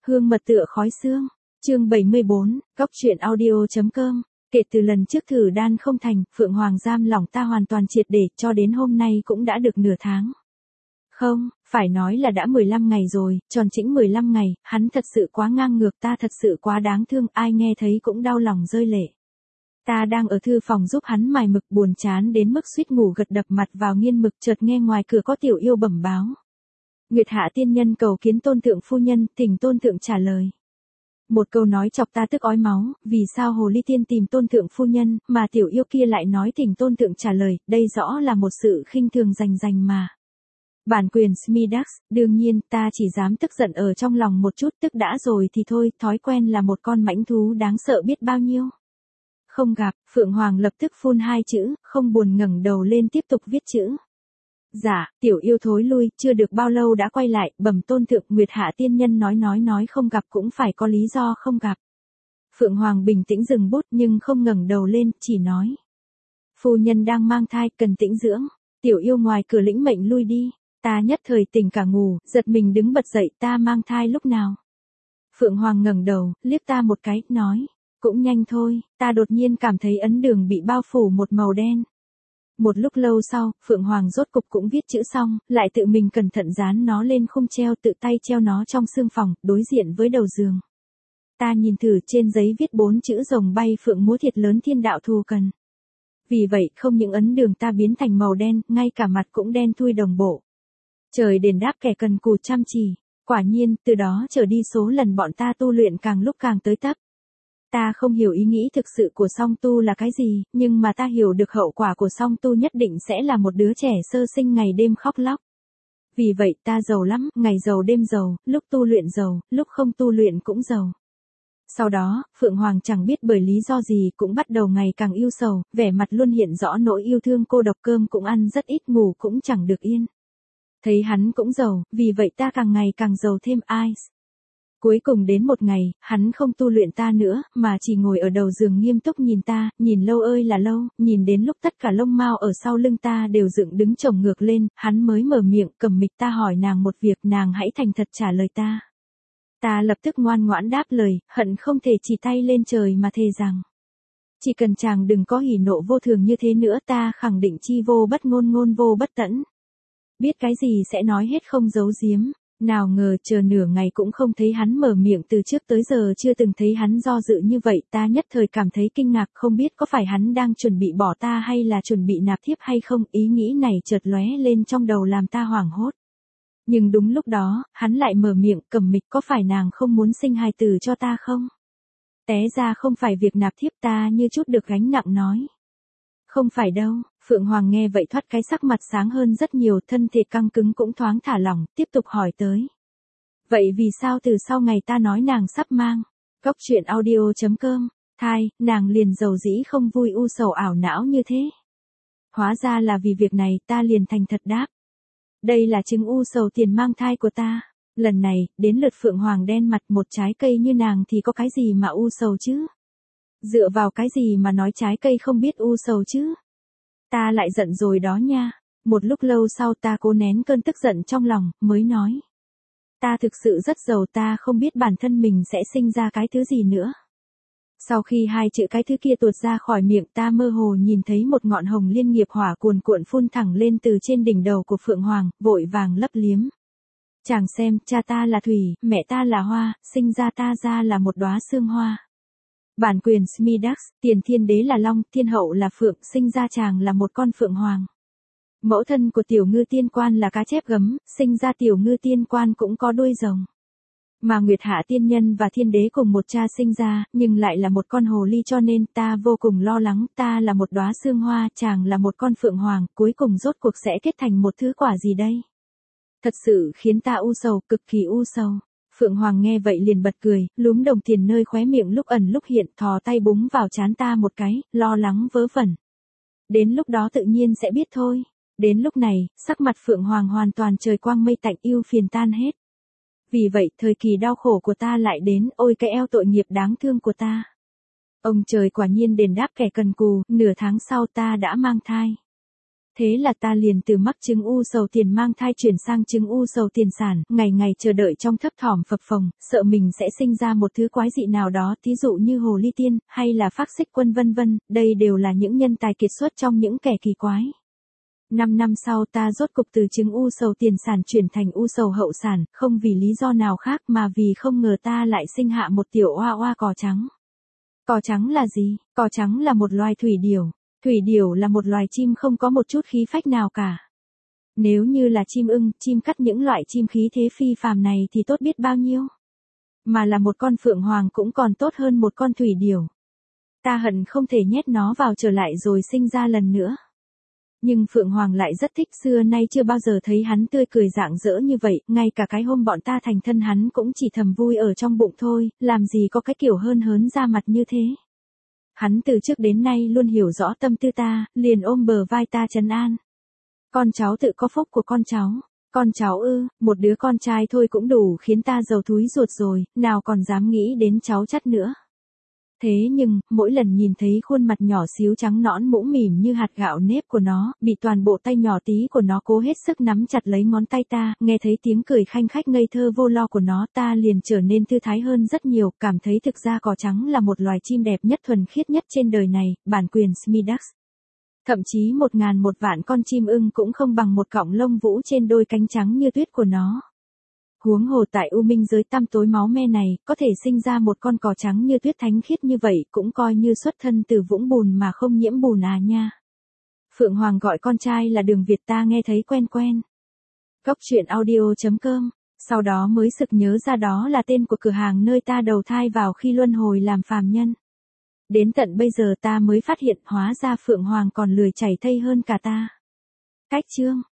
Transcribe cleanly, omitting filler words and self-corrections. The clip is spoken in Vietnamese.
Hương mật tựa khói xương. Chương 74, Góc truyện audio.com. Kể từ lần trước thử đan không thành, Phượng Hoàng giam lỏng ta hoàn toàn triệt để, cho đến hôm nay cũng đã được nửa tháng. Không, phải nói là đã 15 ngày rồi, tròn chỉnh 15 ngày, hắn thật sự quá ngang ngược, ta thật sự quá đáng thương, ai nghe thấy cũng đau lòng rơi lệ. Ta đang ở thư phòng giúp hắn mài mực, buồn chán đến mức suýt ngủ gật đập mặt vào nghiên mực, chợt nghe ngoài cửa có tiểu yêu bẩm báo. Nguyệt Hạ tiên nhân cầu kiến tôn thượng phu nhân, thỉnh tôn thượng trả lời. Một câu nói chọc ta tức ói máu, vì sao hồ ly tiên tìm tôn thượng phu nhân, mà tiểu yêu kia lại nói thỉnh tôn thượng trả lời, đây rõ là một sự khinh thường rành mà. Bản quyền Smidax, đương nhiên ta chỉ dám tức giận ở trong lòng một chút, tức đã rồi thì thôi, thói quen là một con mãnh thú đáng sợ biết bao nhiêu. Không gặp, Phượng Hoàng lập tức phun hai chữ, không buồn ngẩng đầu lên tiếp tục viết chữ. Dạ, tiểu yêu thối lui, chưa được bao lâu đã quay lại, bẩm tôn thượng, Nguyệt Hạ tiên nhân nói không gặp cũng phải có lý do không gặp. Phượng Hoàng bình tĩnh dừng bút nhưng không ngẩng đầu lên, chỉ nói. Phu nhân đang mang thai, cần tĩnh dưỡng, tiểu yêu ngoài cửa lĩnh mệnh lui đi, ta nhất thời tỉnh cả ngủ, giật mình đứng bật dậy, ta mang thai lúc nào. Phượng Hoàng ngẩng đầu, liếc ta một cái, nói. Cũng nhanh thôi, ta đột nhiên cảm thấy ấn đường bị bao phủ một màu đen. Một lúc lâu sau, Phượng Hoàng rốt cục cũng viết chữ xong, lại tự mình cẩn thận dán nó lên khung treo, tự tay treo nó trong xương phòng, đối diện với đầu giường. Ta nhìn thử, trên giấy viết 4 chữ rồng bay phượng múa thiệt lớn thiên đạo thù cần. Vì vậy không những ấn đường ta biến thành màu đen, ngay cả mặt cũng đen thui đồng bộ. Trời đền đáp kẻ cần cù chăm chỉ. Quả nhiên, từ đó trở đi số lần bọn ta tu luyện càng lúc càng tới tấp. Ta không hiểu ý nghĩ thực sự của song tu là cái gì, nhưng mà ta hiểu được hậu quả của song tu nhất định sẽ là một đứa trẻ sơ sinh ngày đêm khóc lóc. Vì vậy ta giàu lắm, ngày giàu đêm giàu, lúc tu luyện giàu, lúc không tu luyện cũng giàu. Sau đó, Phượng Hoàng chẳng biết bởi lý do gì cũng bắt đầu ngày càng yêu sầu, vẻ mặt luôn hiện rõ nỗi yêu thương cô độc, cơm cũng ăn rất ít, ngủ cũng chẳng được yên. Thấy hắn cũng giàu, vì vậy ta càng ngày càng giàu thêm eyes. Cuối cùng đến một ngày, hắn không tu luyện ta nữa, mà chỉ ngồi ở đầu giường nghiêm túc nhìn ta, nhìn lâu ơi là lâu, nhìn đến lúc tất cả lông mao ở sau lưng ta đều dựng đứng chồng ngược lên, hắn mới mở miệng cầm mịch. Ta hỏi nàng một việc, nàng hãy thành thật trả lời ta. Ta lập tức ngoan ngoãn đáp lời, hận không thể chỉ tay lên trời mà thề rằng. Chỉ cần chàng đừng có hỉ nộ vô thường như thế nữa, ta khẳng định chi vô bất ngôn, ngôn vô bất tẫn. Biết cái gì sẽ nói hết, không giấu giếm. Nào ngờ chờ nửa ngày cũng không thấy hắn mở miệng, từ trước tới giờ chưa từng thấy hắn do dự như vậy, ta nhất thời cảm thấy kinh ngạc, không biết có phải hắn đang chuẩn bị bỏ ta hay là chuẩn bị nạp thiếp hay không, ý nghĩ này chợt lóe lên trong đầu làm ta hoảng hốt. Nhưng đúng lúc đó, hắn lại mở miệng, Cẩm Mịch, có phải nàng không muốn sinh hài tử cho ta không? Té ra không phải việc nạp thiếp, ta như chút được gánh nặng nói. Không phải đâu. Phượng Hoàng nghe vậy thoát cái sắc mặt sáng hơn rất nhiều, thân thể căng cứng cũng thoáng thả lỏng, tiếp tục hỏi tới. Vậy vì sao từ sau ngày ta nói nàng sắp mang, Góc truyện audio.com, thai, nàng liền giàu dĩ không vui u sầu ảo não như thế? Hóa ra là vì việc này, ta liền thành thật đáp. Đây là chứng u sầu tiền mang thai của ta. Lần này, đến lượt Phượng Hoàng đen mặt, một trái cây như nàng thì có cái gì mà u sầu chứ? Dựa vào cái gì mà nói trái cây không biết u sầu chứ? Ta lại giận rồi đó nha. Một lúc lâu sau ta cố nén cơn tức giận trong lòng, mới nói. Ta thực sự rất giàu, ta không biết bản thân mình sẽ sinh ra cái thứ gì nữa. Sau khi hai chữ cái thứ kia tuột ra khỏi miệng, ta mơ hồ nhìn thấy một ngọn hồng liên nghiệp hỏa cuồn cuộn phun thẳng lên từ trên đỉnh đầu của Phượng Hoàng, vội vàng lấp liếm. Chàng xem, cha ta là thủy, mẹ ta là hoa, sinh ra ta ra là một đóa sương hoa. Bản quyền Smidax, tiền thiên đế là long, thiên hậu là phượng, sinh ra chàng là một con phượng hoàng. Mẫu thân của tiểu ngư tiên quan là cá chép gấm, sinh ra tiểu ngư tiên quan cũng có đuôi rồng. Mà Nguyệt Hạ tiên nhân và thiên đế cùng một cha sinh ra, nhưng lại là một con hồ ly, cho nên ta vô cùng lo lắng, ta là một đóa sương hoa, chàng là một con phượng hoàng, cuối cùng rốt cuộc sẽ kết thành một thứ quả gì đây? Thật sự khiến ta u sầu, cực kỳ u sầu. Phượng Hoàng nghe vậy liền bật cười, lúm đồng tiền nơi khóe miệng lúc ẩn lúc hiện, thò tay búng vào trán ta một cái, lo lắng vớ vẩn. Đến lúc đó tự nhiên sẽ biết thôi. Đến lúc này, sắc mặt Phượng Hoàng hoàn toàn trời quang mây tạnh, ưu phiền tan hết. Vì vậy, thời kỳ đau khổ của ta lại đến, ôi cái eo tội nghiệp đáng thương của ta. Ông trời quả nhiên đền đáp kẻ cần cù, nửa tháng sau ta đã mang thai. Thế là ta liền từ mắc chứng u sầu tiền mang thai chuyển sang chứng u sầu tiền sản, ngày ngày chờ đợi trong thấp thỏm phập phồng, sợ mình sẽ sinh ra một thứ quái dị nào đó, thí dụ như hồ ly tiên, hay là phác xích quân vân vân, đây đều là những nhân tài kiệt xuất trong những kẻ kỳ quái. 5 năm sau ta rốt cục từ chứng u sầu tiền sản chuyển thành u sầu hậu sản, không vì lý do nào khác mà vì không ngờ ta lại sinh hạ một tiểu oa oa cò trắng. Cò trắng là gì? Cò trắng là một loài thủy điểu. Thủy điểu là một loài chim không có một chút khí phách nào cả. Nếu như là chim ưng, chim cắt những loại chim khí thế phi phàm này thì tốt biết bao nhiêu. Mà là một con phượng hoàng cũng còn tốt hơn một con thủy điểu. Ta hận không thể nhét nó vào trở lại rồi sinh ra lần nữa. Nhưng Phượng Hoàng lại rất thích, xưa nay chưa bao giờ thấy hắn tươi cười rạng rỡ như vậy, ngay cả cái hôm bọn ta thành thân hắn cũng chỉ thầm vui ở trong bụng thôi, làm gì có cái kiểu hơn hớn ra mặt như thế. Hắn từ trước đến nay luôn hiểu rõ tâm tư ta, liền ôm bờ vai ta trấn an. Con cháu tự có phúc của con cháu. Con cháu ư, một đứa con trai thôi cũng đủ khiến ta giàu thúi ruột rồi, nào còn dám nghĩ đến cháu chắt nữa. Thế nhưng, mỗi lần nhìn thấy khuôn mặt nhỏ xíu trắng nõn mũm mỉm như hạt gạo nếp của nó, bị toàn bộ tay nhỏ tí của nó cố hết sức nắm chặt lấy ngón tay ta, nghe thấy tiếng cười khanh khách ngây thơ vô lo của nó, ta liền trở nên thư thái hơn rất nhiều, cảm thấy thực ra cò trắng là một loài chim đẹp nhất thuần khiết nhất trên đời này, bản quyền Smidax. Thậm chí 1.000 một vạn con chim ưng cũng không bằng một cọng lông vũ trên đôi cánh trắng như tuyết của nó. Huống hồ tại u minh giới tăm tối máu me này, có thể sinh ra một con cò trắng như tuyết thánh khiết như vậy cũng coi như xuất thân từ vũng bùn mà không nhiễm bùn à nha. Phượng Hoàng gọi con trai là Đường Việt, ta nghe thấy quen quen. Góc truyện audio.com, sau đó mới sực nhớ ra đó là tên của cửa hàng nơi ta đầu thai vào khi luân hồi làm phàm nhân. Đến tận bây giờ ta mới phát hiện hóa ra Phượng Hoàng còn lười chảy thây hơn cả ta. Cách chương